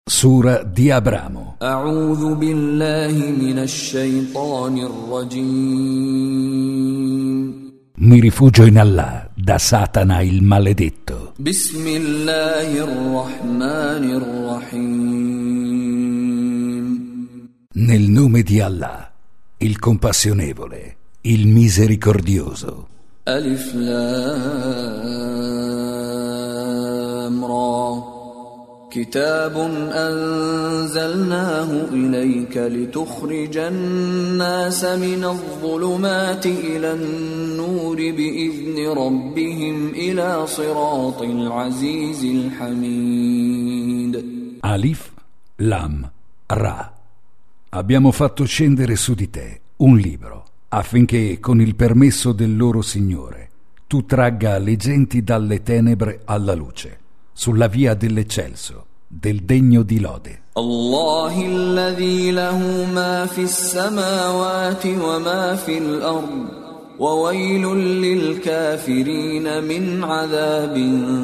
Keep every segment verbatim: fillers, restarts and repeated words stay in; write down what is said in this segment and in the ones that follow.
Sura di Abramo. أعوذ بالله من الشيطان الرجيم. Mi rifugio in Allah da Satana il maledetto. بسم الله الرحمن الرحيم. Nel nome di Allah, il compassionevole, il misericordioso. ألف لام را كتاب أنزلناه إليك لتخرج الناس من الظلمات إلى النور بإذن ربهم إلى صراط العزيز الحميد. Alif, Lam, Ra. Abbiamo fatto scendere su di te un libro, affinché con il permesso del loro Signore tu tragga le genti dalle tenebre alla luce, sulla via dell'eccelso, del degno di lode. الله الذي له ما في السماوات وما في الأرض وويل للكافرين من عذاب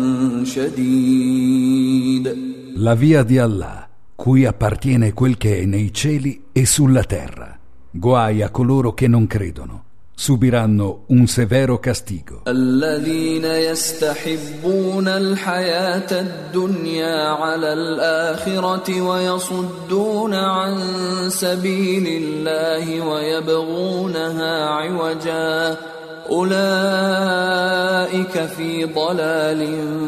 شديد. La via di Allah, cui appartiene quel che è nei cieli e sulla terra. Guai a coloro che non credono, subiranno un severo castigo. الذين يستحبون الحياة الدنيا على الآخرة ويصدون عن سبيل الله ويبغونها عوجا أولئك في ضلال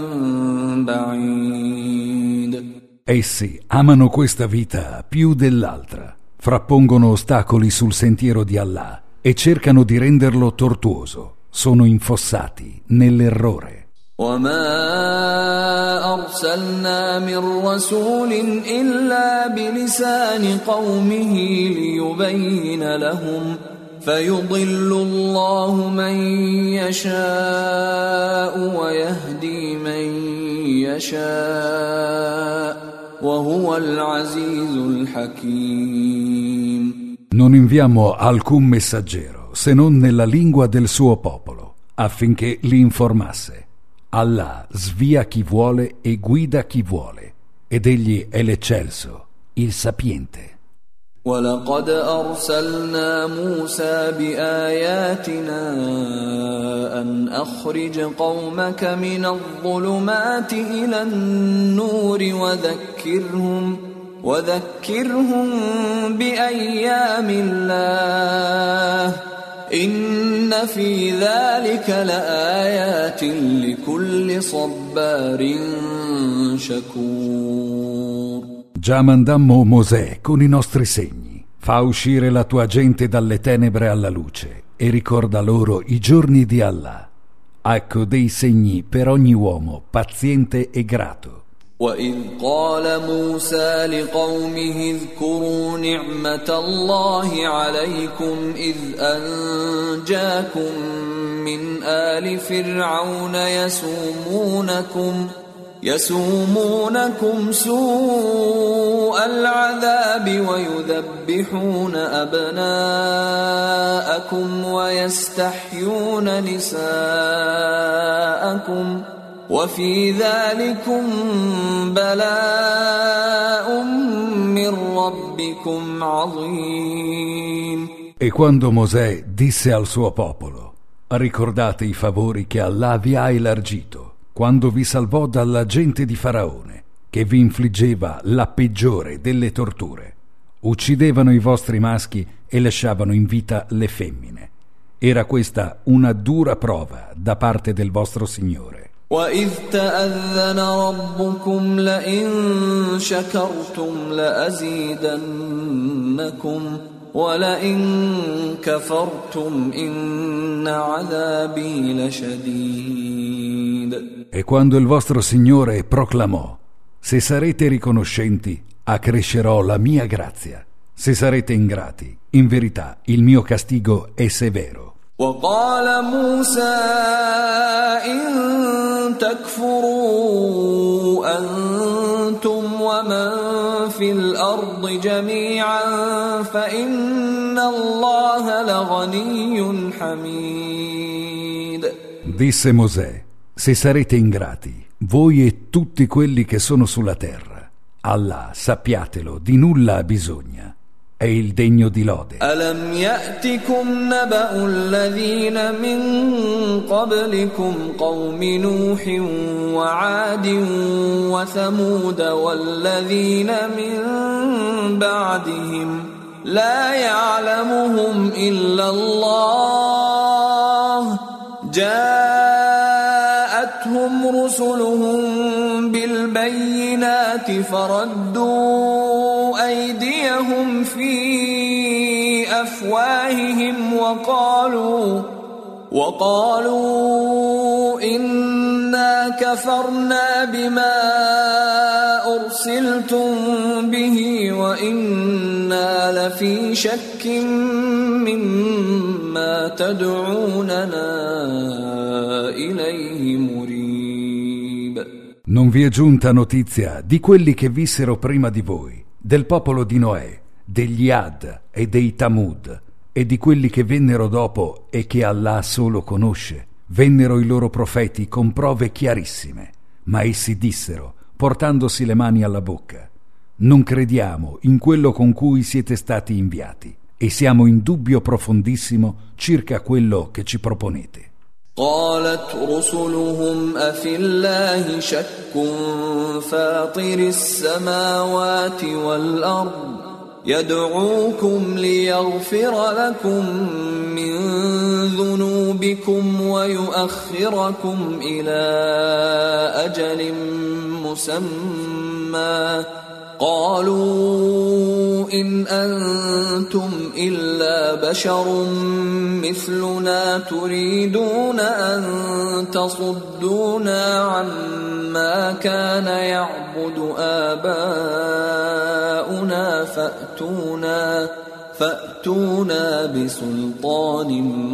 بعيد. Essi amano questa vita più dell'altra, frappongono ostacoli sul sentiero di Allah e cercano di renderlo tortuoso, sono infossati nell'errore. وما أرسلنا من رسول إلا بلسان قومه ليبين لهم فيضل الله من يشاء ويهدي من يشاء وهو العزيز الحكيم. Non inviamo alcun messaggero se non nella lingua del suo popolo, affinché li informasse. Allah svia chi vuole e guida chi vuole, ed egli è l'eccelso, il sapiente. ولقد أرسلنا موسى بآياتنا أن أخرج قومك من الظلمات إلى النور وذكرهم وذكرهم بأيام الله إن في ذلك لآيات لكل صبار شكور. Già mandammo Mosè con i nostri segni. Fa uscire la tua gente dalle tenebre alla luce e ricorda loro i giorni di Allah. Ecco dei segni per ogni uomo paziente e grato. وَإِذْ قَالَ مُوسَى لِقَوْمِهِ اذْكُرُوا نِعْمَةَ اللَّهِ عَلَيْكُمْ إِذْ أَنْجَاكُمْ مِنْ آلِ فِرْعَوْنَ يَسُومُونَكُمْ يَسُومُونَكُمْ سُوءَ الْعَذَابِ وَيُذَبِّحُونَ أَبْنَاءَكُمْ وَيَسْتَحْيُونَ نِسَاءَكُمْ وفي ذلكم بلاء من ربكم عظيم. E quando Mosè disse al suo popolo: ricordate i favori che Allah vi ha elargito, quando vi salvò dalla gente di Faraone, che vi infliggeva la peggiore delle torture. Uccidevano i vostri maschi e lasciavano in vita le femmine. Era questa una dura prova da parte del vostro Signore. وَإِذْ تَأَذَّنَ رَبُّكُمْ لَئِن شَكَرْتُمْ لَأَزِيدَنَّكُمْ وَلَئِن كَفَرْتُمْ إِنَّ عَذَابِي لَشَدِيدٌ. E quando il vostro Signore proclamò: se sarete riconoscenti, accrescerò la mia grazia. Se sarete ingrati, in verità il mio castigo è severo. وقال موسى إن تكفروا أنتم ومن في الأرض جميعا فإن الله لغني حميد. Disse Mosè: se sarete ingrati, voi e tutti quelli che sono sulla terra, Allah, sappiatelo, di nulla ha bisogna. È il degno di lode. Alam ya'tikum naba'u alladhina min qablikum qawmi Nuhin wa 'Adin wa Thamud walladhina min ba'dihim la ya'lamuhum illa Allah ja'atuhum rusuluhum bil bayyinati faraddu أيديهم في أفواههم وقالوا وقالوا إنا كفرنا بما أرسلتم به وإنا لفي شك مما تدعوننا إليه مريب. Non vi è giunta notizia di quelli che vissero prima di voi, del popolo di Noè, degli Ad e dei Tamud, e di quelli che vennero dopo e che Allah solo conosce? Vennero i loro profeti con prove chiarissime, ma essi dissero, portandosi le mani alla bocca: non crediamo in quello con cui siete stati inviati, e siamo in dubbio profondissimo circa quello che ci proponete. قالت رسلهم أفي الله شك فاطر السماوات والأرض يدعوكم ليغفر لكم من ذنوبكم ويؤخركم إلى أجل مسمى قالوا إن أنتم إلا بشر مثلنا تريدون أن تصدونا عما كان يعبد آباؤنا فأتونا فأتونا بسلطان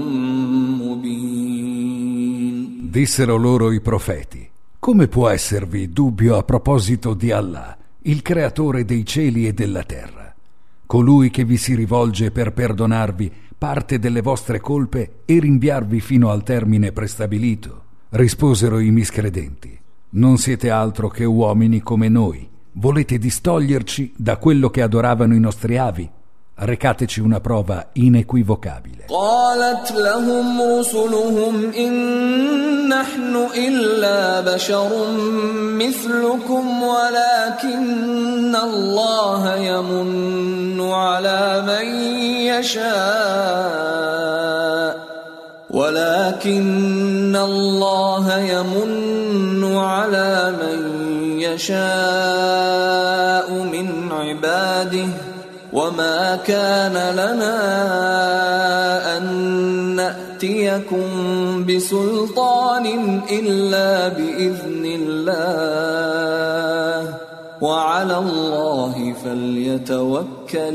مبين. Dissero loro i profeti: come può esservi dubbio a proposito di Allah, il creatore dei cieli e della terra, colui che vi si rivolge per perdonarvi parte delle vostre colpe e rinviarvi fino al termine prestabilito? Risposero i miscredenti: non siete altro che uomini come noi, volete distoglierci da quello che adoravano i nostri avi? Recateci una prova inequivocabile. قالت لهم رسلهم إن نحن إلا بشر مثلكم ولكن الله يمن على من يشاء ولكن الله يمن على من يشاء من عباده وما كان لنا أن نأتيكم بسلطان إلا بإذن الله وعلى الله فليتوكل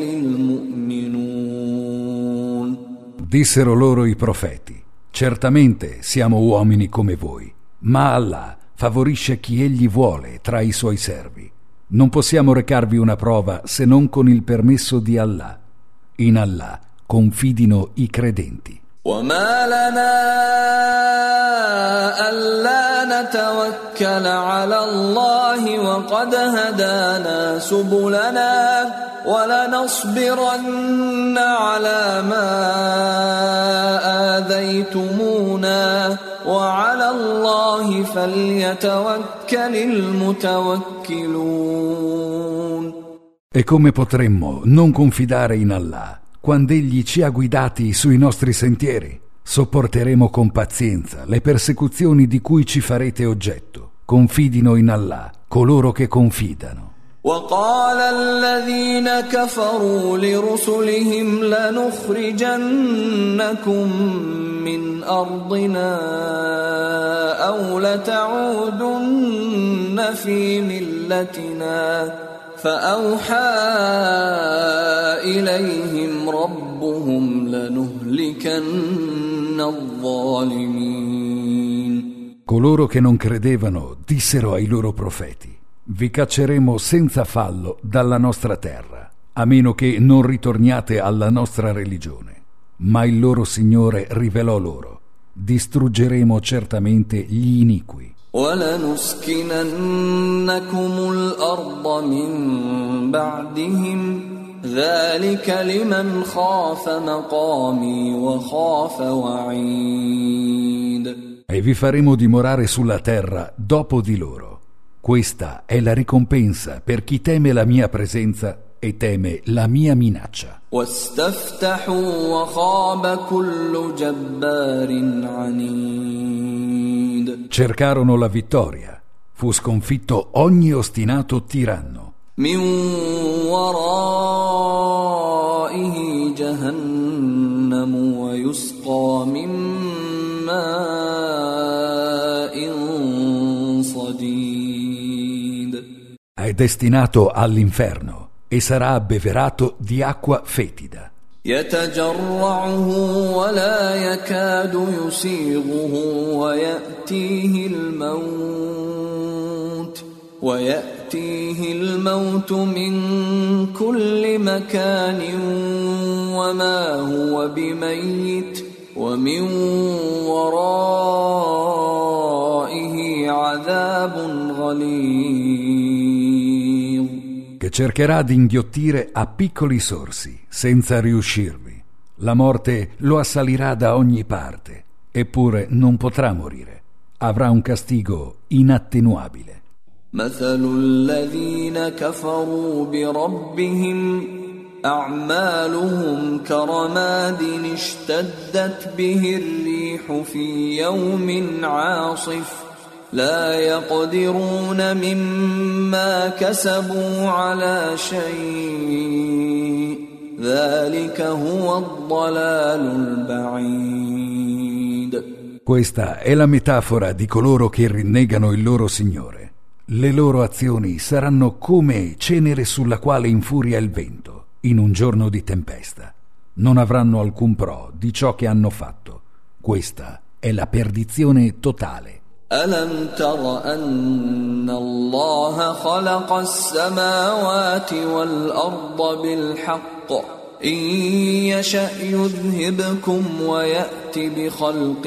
المؤمنون. Dissero loro i profeti: certamente siamo uomini come voi, ma Allah favorisce chi egli vuole tra i suoi servi. Non possiamo recarvi una prova se non con il permesso di Allah. In Allah confidino i credenti. وما لنا ألا نتوكل على الله وقد هدانا سبلنا ولنصبرن على ما آذيتمونا وعلى الله فليتوكل المتوكلون. E come potremmo non confidare in Allah quando egli ci ha guidati sui nostri sentieri? Sopporteremo con pazienza le persecuzioni di cui ci farete oggetto. Confidino in Allah coloro che confidano. وقال الذين كفروا لرسلهم لنخرجنكم من أرضنا أو لتعودن في ملتنا فأوحى إليهم ربهم لنهلكن الظالمين. Coloro che non credevano dissero ai loro profeti: vi cacceremo senza fallo dalla nostra terra, a meno che non ritorniate alla nostra religione. Ma il loro Signore rivelò loro: distruggeremo certamente gli iniqui. وَلَنُسْكِنَنَّكُمُ الْأَرْضَ مِنْ بَعْدِهِمْ ذَلِكَ لِمَنْ خَافَ مَقَامِي وَخَافَ وَعِيدِ. E vi faremo dimorare sulla terra dopo di loro. Questa è la ricompensa per chi teme la mia presenza e teme la mia minaccia. وَاسْتَفْتَحُوا وَخَابَ كُلُّ جَبَّارٍ عَنِيدٍ. Cercarono la vittoria. Fu sconfitto ogni ostinato tiranno. مِنْ وَرَائِهِ جَهَنَّمُ وَيُسْقَى مِنْ مَاءٍ صَدِيدٍ. È destinato all'inferno e sarà abbeverato di acqua fetida. يتجرعه ولا يكاد يسيغه ويأتيه الموت ويأتيه الموت من كل مكان وما هو بميت ومن ورائه عذاب غليظ. Che cercherà di inghiottire a piccoli sorsi, senza riuscirvi. La morte lo assalirà da ogni parte, eppure non potrà morire. Avrà un castigo inattenuabile. مثل الذين كفروا بربهم أعمالهم كرماد اشتدت به الريح في يوم عاصف لا يقدرون مما كسبوا على شيء ذلك هو الضلال البعيد. Questa è la metafora di coloro che rinnegano il loro Signore. Le loro azioni saranno come cenere sulla quale infuria il vento in un giorno di tempesta. Non avranno alcun pro di ciò che hanno fatto. Questa è la perdizione totale. ألم تر أن الله خلق السماوات والأرض بالحق إن يشأ يذهبكم ويأت بخلق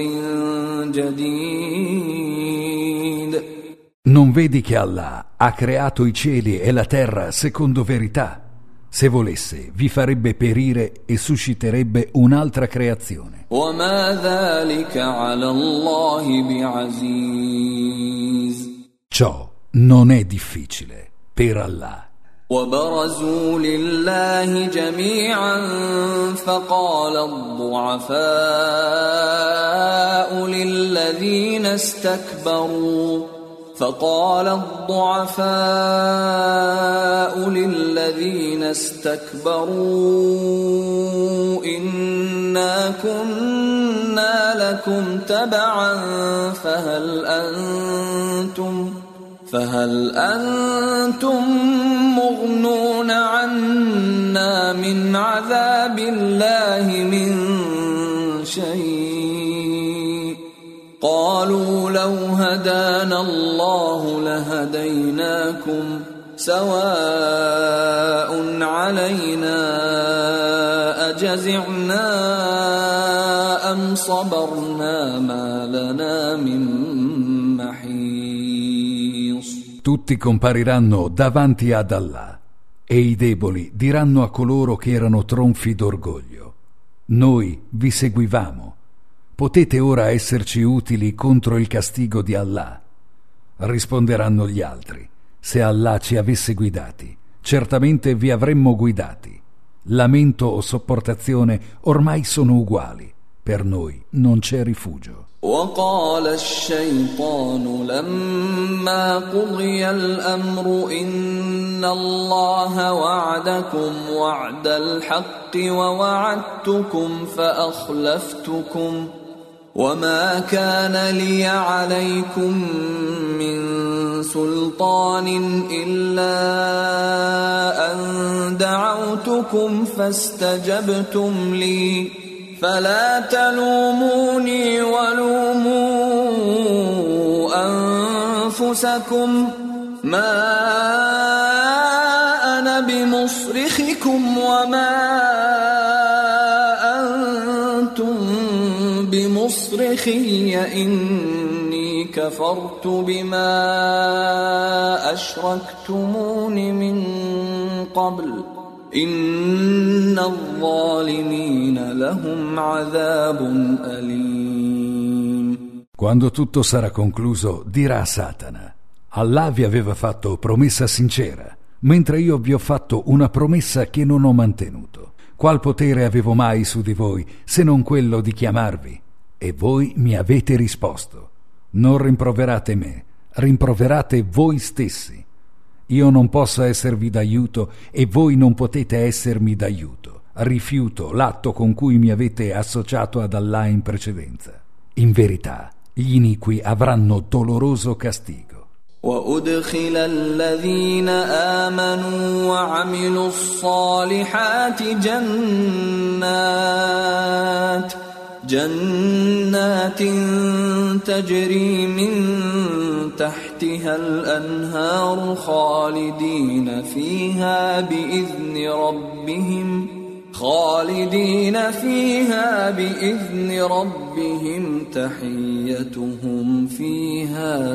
جديد. Non vedi che Allah ha creato i cieli e la terra secondo verità? Se volesse, vi farebbe perire e susciterebbe un'altra creazione. وما ذلك على الله بعزيز. Ciò non è difficile per Allah. وبرزوا لله جميعا فقال الضعفاء للذين استكبروا فقال الضعفاء للذين استكبروا إنا كنا لكم تبعا فهل أنتم فهل أنتم مغنون عنا من عذاب الله من شيء قالوا لو هدانا الله لهديناكم سواء علينا أجزعنا أم صبرنا ما لنا من محيص. Tutti compariranno davanti ad Allah e i deboli diranno a coloro che erano tronfi d'orgoglio: noi vi seguivamo. Potete ora esserci utili contro il castigo di Allah? Risponderanno gli altri: se Allah ci avesse guidati, certamente vi avremmo guidati. Lamento o sopportazione ormai sono uguali. Per noi non c'è rifugio. وقال الشيطان لما قضي الأمر إن الله وعدكم وعد الحق ووعدتكم فأخلفتكم وما كان لي عليكم من سلطان إلا أن دعوتكم فاستجبتم لي فلا تلوموني ولوموا أنفسكم ما أنا بمصرخكم وما أنتم بمصرخي إني كفرت بما أشركتمون من قبل إن الظالمين لهم عذاب أليم. Quando tutto sarà concluso, dirà Satana: Allah vi aveva fatto promessa sincera, mentre io vi ho fatto una promessa che non ho mantenuto. Qual potere avevo mai su di voi, se non quello di chiamarvi? E voi mi avete risposto: non rimproverate me, rimproverate voi stessi. Io non posso esservi d'aiuto e voi non potete essermi d'aiuto. Rifiuto l'atto con cui mi avete associato ad Allah in precedenza. In verità, gli iniqui avranno doloroso castigo. وأدخل الذين آمنوا وعملوا الصالحات جنات جنات تجري من تحتها الأنهار خالدين فيها بإذن ربهم خالدين فيها بإذن ربهم تحيتهم فيها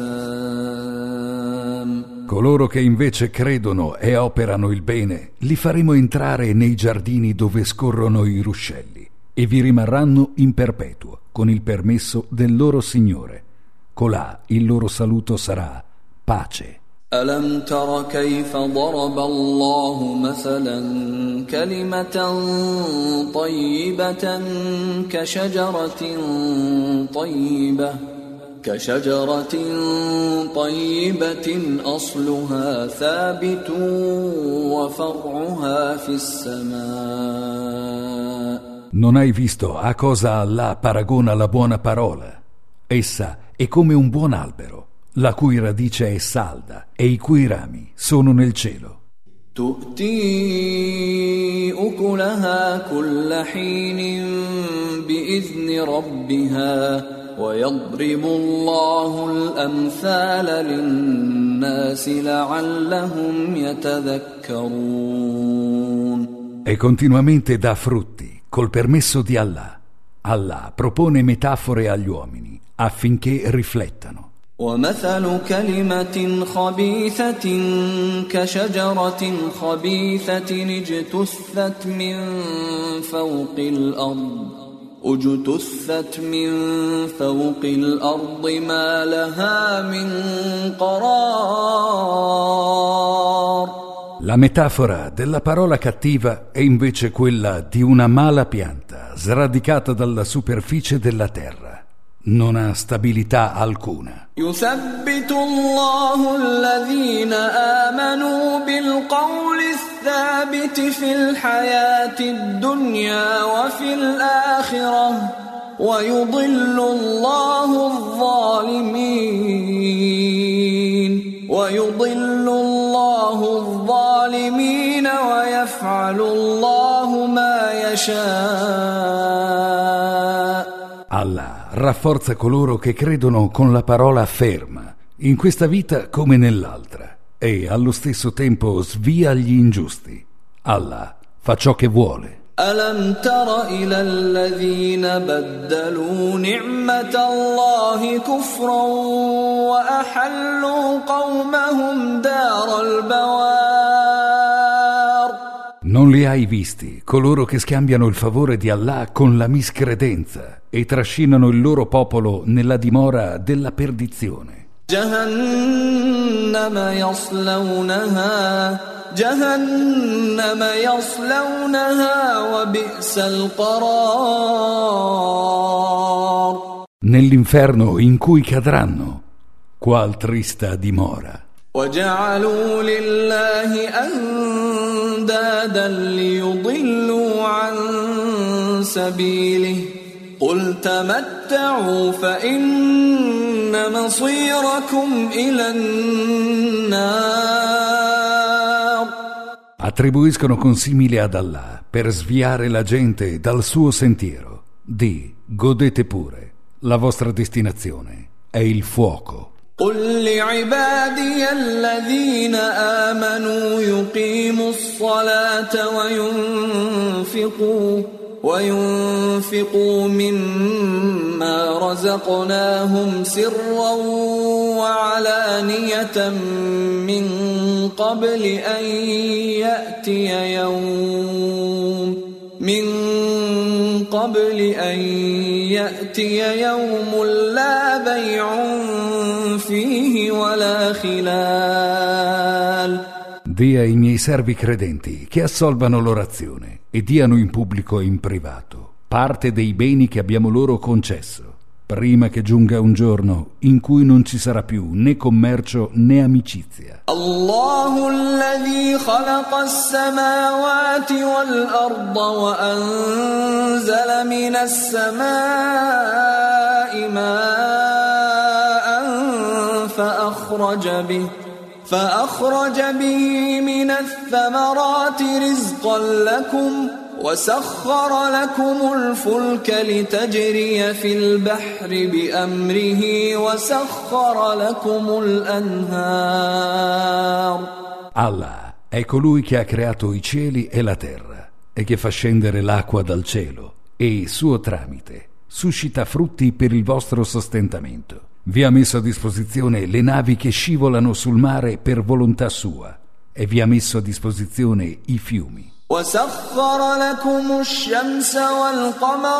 سلام. Coloro che invece credono e operano il bene, li faremo entrare nei giardini dove scorrono i ruscelli e vi rimarranno in perpetuo con il permesso del loro Signore. Colà il loro saluto sarà pace. ألم تر كيف ضرب الله مثلا كلمة طيبة كشجرة طيبة كشجرة طيبة أصلها ثابت وفرعها في السماء. Non hai visto a cosa Allah paragona la buona parola? Essa è come un buon albero, la cui radice è salda e i cui rami sono nel cielo. تؤتي أكلها كل حين بإذن ربها ويضرب الله الأمثال للناس لعلهم يتذكرون. E continuamente dà frutti col permesso di Allah. Allah propone metafore agli uomini affinché riflettano. ومثل كلمة خبيثة كشجرة خبيثة اجتثت من فوق الأرض اجتثت من فوق الأرض ما لها من قرار. La metafora della parola cattiva è invece quella di una mala pianta sradicata dalla superficie della terra. Non ha stabilità alcuna. يثبت الله الذين آمنوا بالقول الثابت في الحياة الدنيا وفي الآخرة ويضل الله الظالمين ويضل الله الظالمين ويفعل الله ما يشاء. Allah rafforza coloro che credono con la parola ferma, in questa vita come nell'altra, e allo stesso tempo svia gli ingiusti. Allah fa ciò che vuole. ألم تر إلى الذين بدلوا نعمة الله كفرا وأحلوا قومهم دار البوار. Non li hai visti, coloro che scambiano il favore di Allah con la miscredenza e trascinano il loro popolo nella dimora della perdizione. جهنم يصلونها جهنم يصلونها وبئس القرار. Nell'inferno in cui cadranno, qual trista dimora. وجعلوا لله أندادا ليضلوا عن سبيله قل تمتعوا فإن مصيركم إلى النار. Attribuiscono consimili ad Allah per sviare la gente dal suo sentiero. Di, godete pure, la vostra destinazione è il fuoco. قل لعبادي الذين آمنوا يقيموا الصلاة وينفقوا وينفقوا مما رزقناهم سرا وعلانية من قبل أن يأتي يوم من قبل أن يأتي يوم لا بيع فيه ولا خلال. Dia ai miei servi credenti che assolvano l'orazione e diano in pubblico e in privato parte dei beni che abbiamo loro concesso, prima che giunga un giorno in cui non ci sarà più né commercio né amicizia. Allahu alladhi khalaqa as-samawati wal-arda wa anzala minas samai ma'an fa akhraja bihi فأخرج به من الثمرات رزقا لكم وسخر لكم الفلك لتجري في البحر بأمره وسخر لكم الأنهار. Allah è colui che ha creato i cieli e la terra e che fa scendere l'acqua dal cielo e, suo tramite, suscita frutti per il vostro sostentamento. Vi ha messo a disposizione le navi che scivolano sul mare per volontà sua e vi ha messo a disposizione i fiumi. وَسَخَّرَ لَكُمُ الشَّمْسَ وَالْقَمَرَ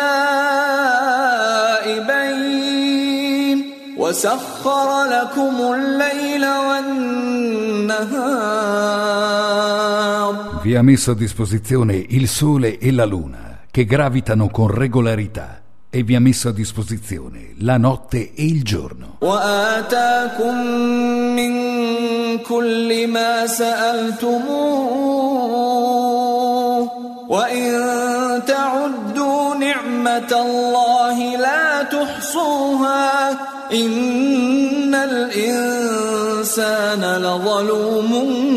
دَائِبَيْنِ وَسَخَّرَ لَكُمُ اللَّيْلَ وَالنَّهَارَ. Vi ha messo a disposizione il sole e la luna che gravitano con regolarità e vi ha messo a disposizione la notte e il giorno. وَآتَاكُم مِّن كُلِّ مَا سَأَلْتُمُوهُ وَإِن تَعُدُّوا نِعْمَةَ اللَّهِ لَا تُحْصُوهَا إِنَّ الْإِنسَانَ لَظَلُومٌ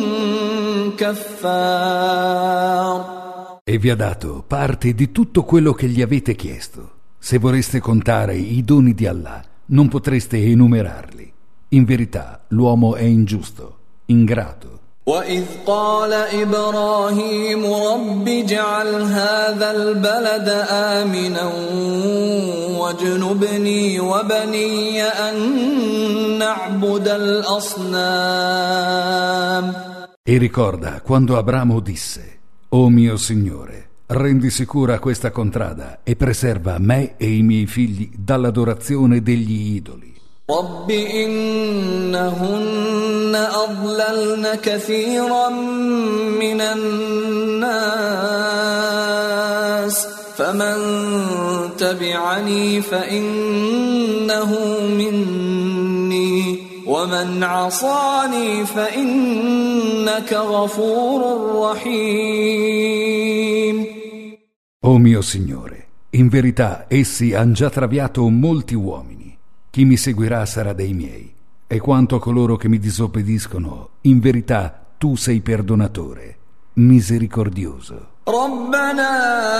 كَفَّارٌ. E vi ha dato parte di tutto quello che gli avete chiesto. Se vorreste contare i doni di Allah, non potreste enumerarli. In verità, l'uomo è ingiusto, ingrato. وَإِذْ قَالَ إِبْرَاهِيمُ رَبِّ اجْعَلْ هَذَا الْبَلَدَ آمِنًا وَاجْنُبْنِي وَبَنِيَّ أَن نَّعْبُدَ الْأَصْنَامَ. E ricorda quando Abramo disse: «O mio Signore, rendi sicura questa contrada e preserva me e i miei figli dall'adorazione degli idoli». رَبِّ إِنَّهُنَّ أَضْلَلْنَ كَثِيرًا مِّنَ النَّاسِ فَمَن تَبِعَنِي فَإِنَّهُ مِنِّي وَمَنْ عَصَانِي فَإِنَّكَ غَفُورٌ رَّحِيمٌ. O mio Signore, in verità essi han già traviato molti uomini. Chi mi seguirà sarà dei miei, e quanto a coloro che mi disobbediscono, in verità tu sei perdonatore, misericordioso. رَبَّنَا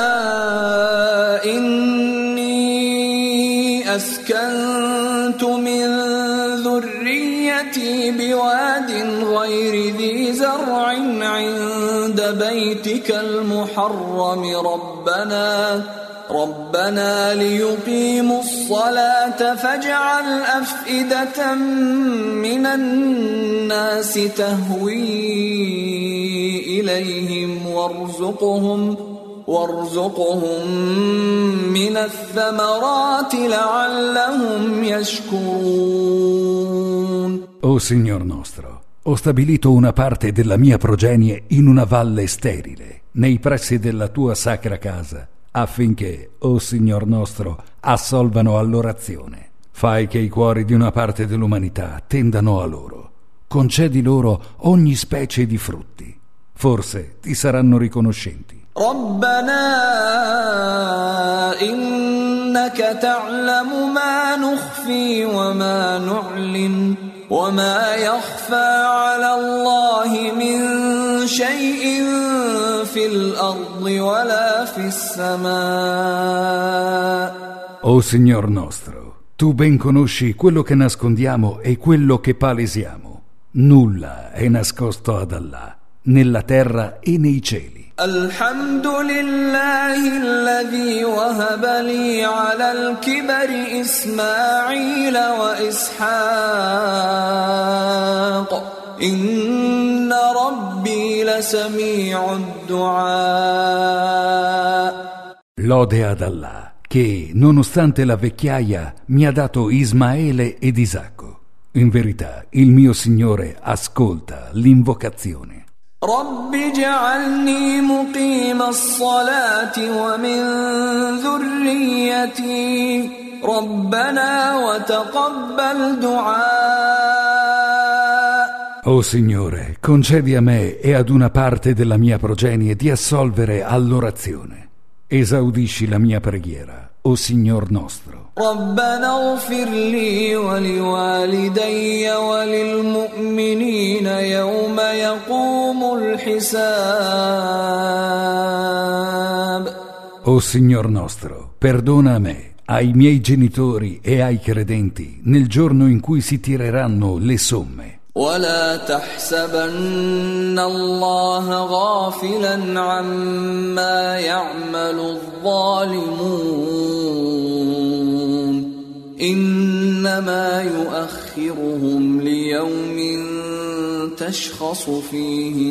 إِنِّي أَسْكَنتُ مِن ذُرِّيَّتِي بِوَادٍ غَيْرِ ذِي زَرْعٍ عِندَ بَيْتِكَ الْمُحَرَّمِ رَبَّنَا رَبَّنَا لِيُقِيمُوا الصَّلَاةَ فَاجْعَلْ أَفْئِدَةً مِّنَ النَّاسِ تَهْوِي إِلَيْهِمْ وَارْزُقْهُمْ وَارْزُقْهُمْ مِنَ الثَّمَرَاتِ لَعَلَّهُمْ يَشْكُرُونَ. O Signor nostro, ho stabilito una parte della mia progenie in una valle sterile, nei pressi della tua sacra casa, affinché, o Signor nostro, assolvano all'orazione. Fai che i cuori di una parte dell'umanità tendano a loro. Concedi loro ogni specie di frutti. Forse ti saranno riconoscenti. رَبَّنَا إِنَّكَ تَعْلَمُ مَا نُخْفِي وَمَا نُعْلِنُ وَمَا يَخْفَى عَلَى اللَّهِ مِن شَيْءٍ فِي الْأَرْضِ وَلَا فِي السَّمَاءِ. O Signor nostro, tu ben conosci quello che nascondiamo e quello che palesiamo. Nulla è nascosto ad Allah, nella terra e nei cieli. الحمد لله الذي وهب لي على الكبر إسماعيل وإسحاق إن ربي لسميع الدعاء. Lode ad Allah, che, nonostante la vecchiaia, mi ha dato Ismaele ed Isacco. In verità, il mio Signore ascolta l'invocazione. رب اجعلني مقيم الصلاة ومن ذريتي ربنا وتقبل دعاء. O Signore, concedi a me e ad una parte della mia progenie di assolvere all'orazione. Esaudisci la mia preghiera, o Signor nostro. ربنا اغفر لي ولوالدي وللمؤمنين يوم يقوم الحساب. O Signor nostro, perdona a me, ai miei genitori e ai credenti nel giorno in cui si tireranno le somme. ولا تحسبن الله غافلا عما يعمل الظالمون إنما يؤخرهم ليوم تشخص فيه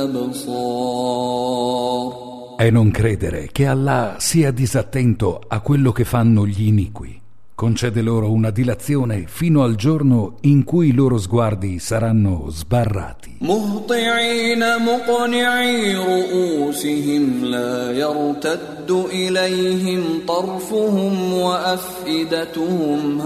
الأبصار. E non credere che Allah sia disattento a quello che fanno gli iniqui. Concede loro una dilazione fino al giorno in cui i loro sguardi saranno sbarrati. مهطعين مقنعي رؤوسهم لا يرتد إليهم طرفهم وأفئدتهم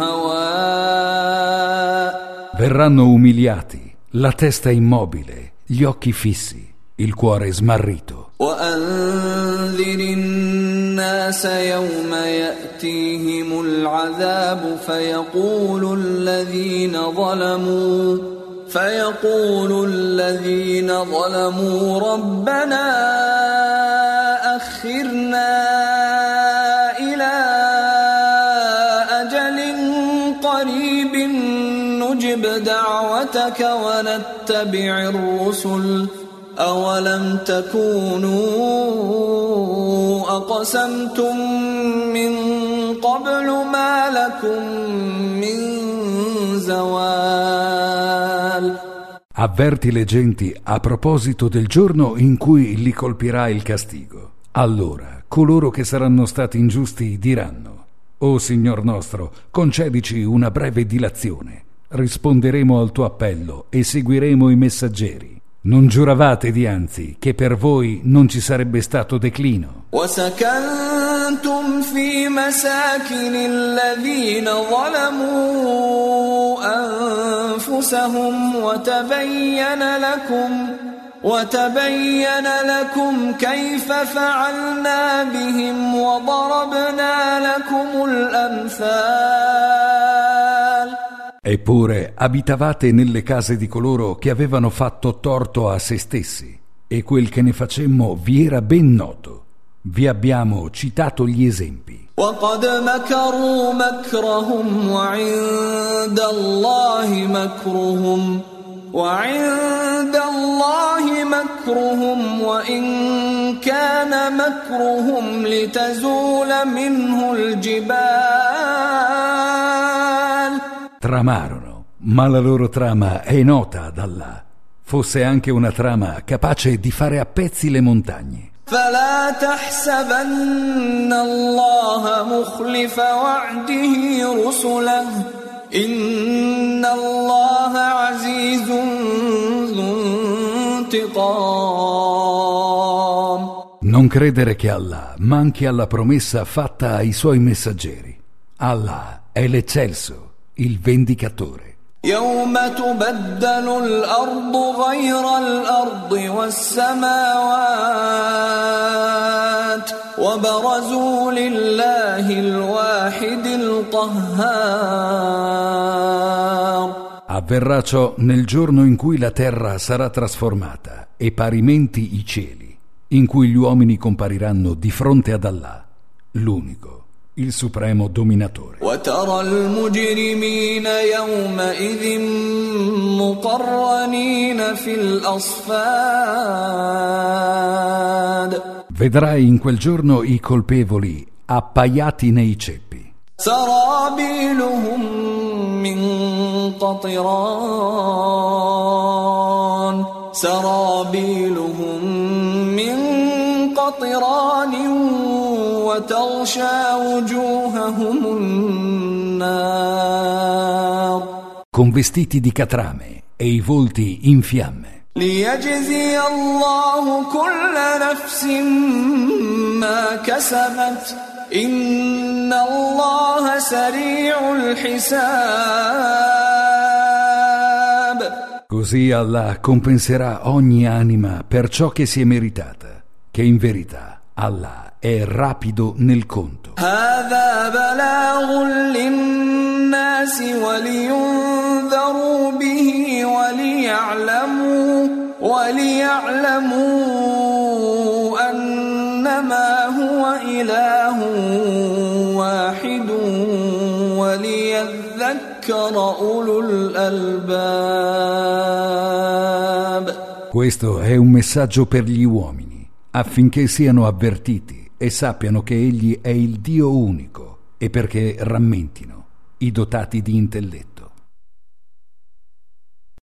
هواء. Verranno umiliati, la testa immobile, gli occhi fissi, il cuore smarrito. وأنذر الناس يوم يأتيهم العذاب فيقول الذين ظلموا فيقول الذين ظلموا ربنا أخرنا إلى أجل قريب نجب دعوتك ونتبع الرسل أولم تكونوا أقسمتم من قبل ما لكم من زوال. Avverti le genti a proposito del giorno in cui li colpirà il castigo. Allora coloro che saranno stati ingiusti diranno: O Signor nostro, concedici una breve dilazione. Risponderemo al tuo appello e seguiremo i messaggeri. Non giuravate dianzi che per voi non ci sarebbe stato declino? وسكنتم في مساكن الذين ظلموا أنفسهم وتبين لكم وتبين لكم كيف فعلنا بهم وضربنا لكم الأمثال. Eppure abitavate nelle case di coloro che avevano fatto torto a se stessi, e quel che ne facemmo vi era ben noto. Vi abbiamo citato gli esempi. وقد مكروا مكرهم وعند الله مكرهم وعند الله مكرهم وإن كان مكرهم لتزول منه الجبال. Tramarono, ma la loro trama è nota ad Allah. Fosse anche una trama capace di fare a pezzi le montagne. فلا تحسبن الله مخلف وعده رسله إن الله عزيز ذو انتقام. Non credere che Allah manchi alla promessa fatta ai suoi messaggeri. Allah è l'eccelso, il vendicatore. يوم تبدل الأرض غير الأرض والسماوات وبرزوا لله الواحد القهار. Avverrà ciò nel giorno in cui la terra sarà trasformata e parimenti i cieli, in cui gli uomini compariranno di fronte ad Allah, l'unico, il supremo dominatore. وترى المجرمين يومئذ مقرنين في الأصفاد Vedrai in quel giorno i colpevoli appaiati nei ceppi. سرابيلهم من قطران سرابيلهم من قطران وتغشى وجوههم النار. Con vestiti di catrame e i volti in fiamme. ليجزي الله كل نفس ما كسبت إن الله سريع الحساب. Così Allah compenserà ogni anima per ciò che si è meritata, che in verità Allah è rapido nel conto. هذا بلاغ للناس ولينذروا به وليعلموا وليعلموا أنما هو إله واحد وليذكر أولو الألباب. Questo è un messaggio per gli uomini, affinché siano avvertiti e sappiano che Egli è il Dio unico e perché rammentino i dotati di intelletto.